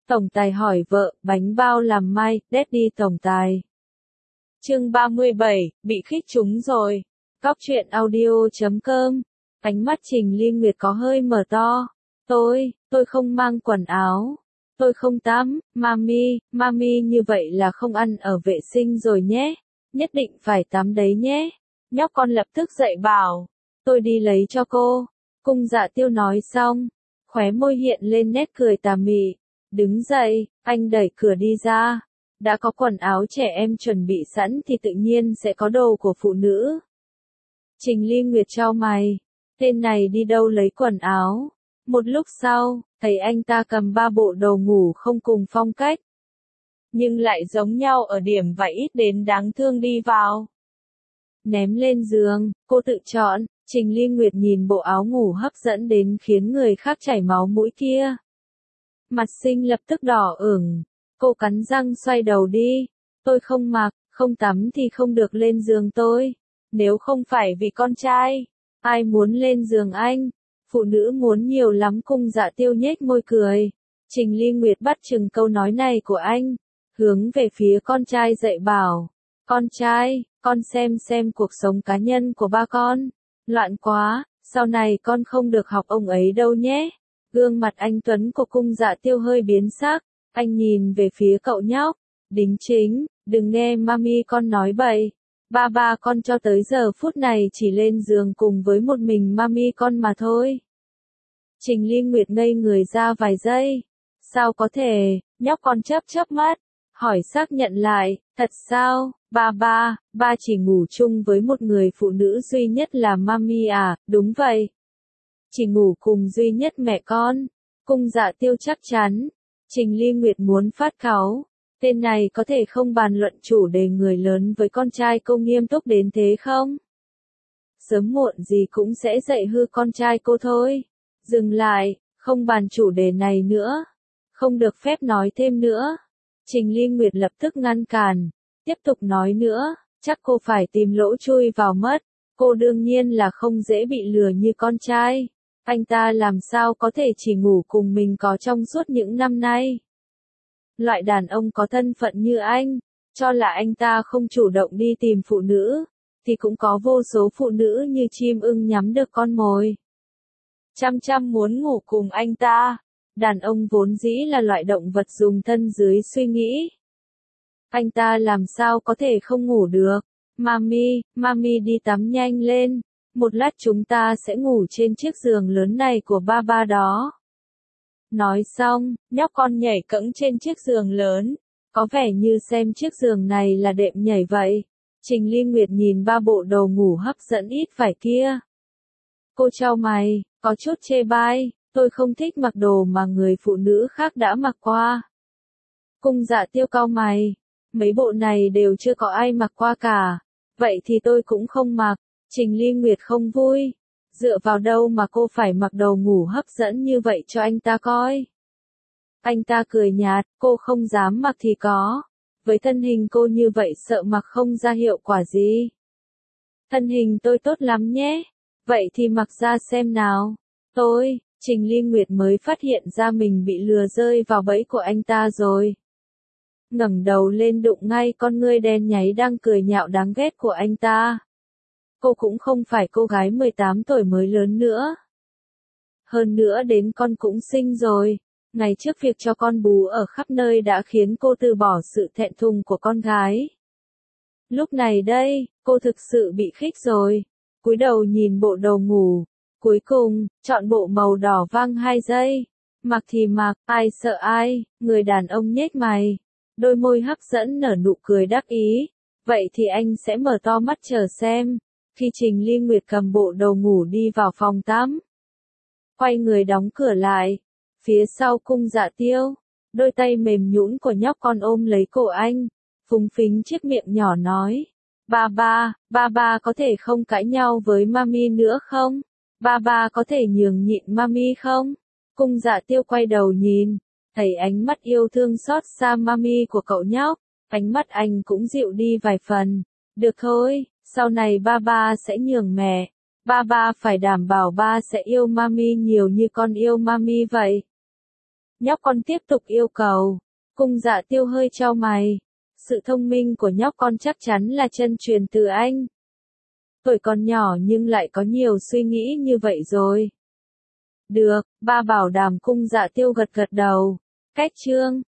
Tổng tài hỏi vợ, bánh bao làm mai, Daddy tổng tài. Chương 37, bị khích trúng rồi. Cóc truyện audio.com. Ánh mắt Trình Ly Nguyệt có hơi mở to. Tôi không mang quần áo. Tôi không tắm, mami như vậy là không ăn ở vệ sinh rồi nhé. Nhất định phải tắm đấy nhé. Nhóc con lập tức dậy bảo. Tôi đi lấy cho cô. Cung Dạ Tiêu nói xong. Khóe môi hiện lên nét cười tà mị. Đứng dậy, anh đẩy cửa đi ra. Đã có quần áo trẻ em chuẩn bị sẵn thì tự nhiên sẽ có đồ của phụ nữ. Trình Ly Nguyệt chau mày. Tên này đi đâu lấy quần áo? Một lúc sau, thấy anh ta cầm 3 bộ đồ ngủ không cùng phong cách. Nhưng lại giống nhau ở điểm và ít đến đáng thương đi vào. Ném lên giường, cô tự chọn. Trình Ly Nguyệt nhìn bộ áo ngủ hấp dẫn đến khiến người khác chảy máu mũi kia. Mặt xinh lập tức đỏ ửng. Cô cắn răng xoay đầu đi. Tôi không mặc, không tắm thì không được lên giường tôi. Nếu không phải vì con trai, ai muốn lên giường anh? Phụ nữ muốn nhiều lắm. Cung Dạ Tiêu nhếch môi cười. Trình Ly Nguyệt bắt chừng câu nói này của anh. Hướng về phía con trai dạy bảo. Con trai, con xem cuộc sống cá nhân của ba con. Loạn quá, sau này con không được học ông ấy đâu nhé. Gương mặt anh Tuấn của Cung Dạ Tiêu hơi biến sắc. Anh nhìn về phía cậu nhóc. Đính chính, đừng nghe mami con nói bậy. Ba con cho tới giờ phút này chỉ lên giường cùng với một mình mami con mà thôi. Trình Ly Nguyệt ngây người ra vài giây. Sao có thể? Nhóc con chớp mắt. Hỏi xác nhận lại, thật sao? Ba chỉ ngủ chung với một người phụ nữ duy nhất là mami à? Đúng vậy. Chỉ ngủ cùng duy nhất mẹ con. Cung Dạ Tiêu chắc chắn. Trình Ly Nguyệt muốn phát cáu. Tên này có thể không bàn luận chủ đề người lớn với con trai cô nghiêm túc đến thế không? Sớm muộn gì cũng sẽ dạy hư con trai cô thôi. Dừng lại, không bàn chủ đề này nữa. Không được phép nói thêm nữa. Trình Ly Nguyệt lập tức ngăn cản. Tiếp tục nói nữa, chắc cô phải tìm lỗ chui vào mất. Cô đương nhiên là không dễ bị lừa như con trai. Anh ta làm sao có thể chỉ ngủ cùng mình có trong suốt những năm nay. Loại đàn ông có thân phận như anh, cho là anh ta không chủ động đi tìm phụ nữ, thì cũng có vô số phụ nữ như chim ưng nhắm được con mồi. Chăm muốn ngủ cùng anh ta. Đàn ông vốn dĩ là loại động vật dùng thân dưới suy nghĩ. Anh ta làm sao có thể không ngủ được. Mami đi tắm nhanh lên. Một lát chúng ta sẽ ngủ trên chiếc giường lớn này của ba đó. Nói xong, nhóc con nhảy cẫng trên chiếc giường lớn. Có vẻ như xem chiếc giường này là đệm nhảy vậy. Trình Ly Nguyệt nhìn 3 bộ đồ ngủ hấp dẫn ít vải kia. Cô chau mày, có chút chê bai. Tôi không thích mặc đồ mà người phụ nữ khác đã mặc qua. Cung Dạ Tiêu cau mày. Mấy bộ này đều chưa có ai mặc qua cả. Vậy thì tôi cũng không mặc. Trình Ly Nguyệt không vui. Dựa vào đâu mà cô phải mặc đồ ngủ hấp dẫn như vậy cho anh ta coi? Anh ta cười nhạt, cô không dám mặc thì có. Với thân hình cô như vậy sợ mặc không ra hiệu quả gì. Thân hình tôi tốt lắm nhé. Vậy thì mặc ra xem nào. Trình Ly Nguyệt mới phát hiện ra mình bị lừa rơi vào bẫy của anh ta rồi. Ngẩng đầu lên đụng ngay con ngươi đen nháy đang cười nhạo đáng ghét của anh ta. Cô cũng không phải cô gái 18 tuổi mới lớn nữa. Hơn nữa đến con cũng sinh rồi. Ngày trước việc cho con bú ở khắp nơi đã khiến cô từ bỏ sự thẹn thùng của con gái. Lúc này đây, cô thực sự bị khích rồi. Cúi đầu nhìn bộ đồ ngủ. Cuối cùng, chọn bộ màu đỏ vang 2 giây. Mặc thì mặc, ai sợ ai, người đàn ông nhếch mày. Đôi môi hấp dẫn nở nụ cười đắc ý. Vậy thì anh sẽ mở to mắt chờ xem. Khi Trình Ly Nguyệt cầm bộ đồ ngủ đi vào phòng tắm. Quay người đóng cửa lại. Phía sau Cung Dạ Tiêu. Đôi tay mềm nhũn của nhóc con ôm lấy cổ anh. Phúng phính chiếc miệng nhỏ nói. Ba có thể không cãi nhau với mami nữa không? Ba có thể nhường nhịn mami không? Cung Dạ Tiêu quay đầu nhìn. Thấy ánh mắt yêu thương xót xa mami của cậu nhóc. Ánh mắt anh cũng dịu đi vài phần. Được thôi, sau này ba sẽ nhường mẹ. Ba phải đảm bảo ba sẽ yêu mami nhiều như con yêu mami vậy. Nhóc con tiếp tục yêu cầu. Cung Dạ Tiêu hơi chau mày. Sự thông minh của nhóc con chắc chắn là chân truyền từ anh. Tuổi còn nhỏ nhưng lại có nhiều suy nghĩ như vậy rồi. Được, ba bảo đảm. Cung Dạ Tiêu gật gật đầu. Cách chương